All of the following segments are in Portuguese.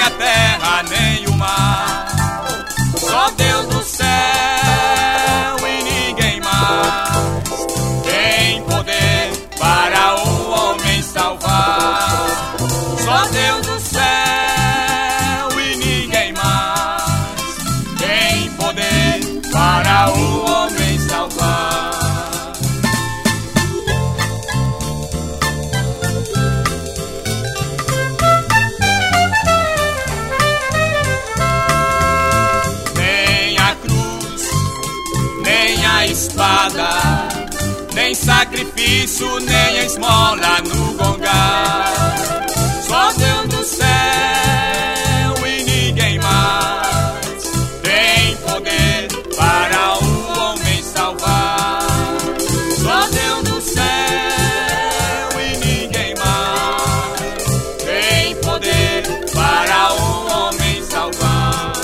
a terra, nem o mar. Só Deus do céu e ninguém mais tem poder para o homem salvar. Só Deus do céu e ninguém mais tem poder para o homem salvar. Espada, nem sacrifício, nem a esmola no gongar. Só Deus do céu e ninguém mais tem poder para o homem salvar. Só Deus do céu e ninguém mais tem poder para o homem salvar.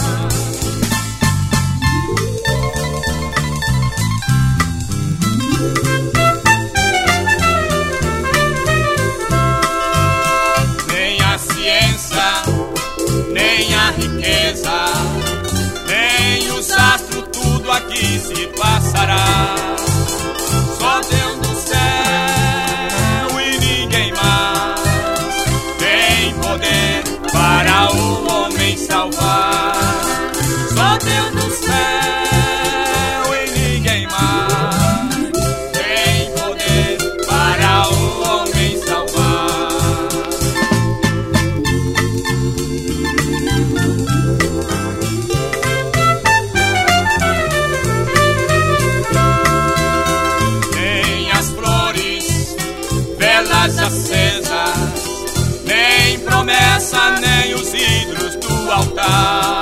Nem a riqueza, nem os astros, tudo aqui se passará. Só Deus do céu e ninguém mais tem poder para o homem salvar. Só Deus do céu e ninguém mais tem poder para o homem salvar. Velas acesas, nem promessa, nem os ídolos do altar.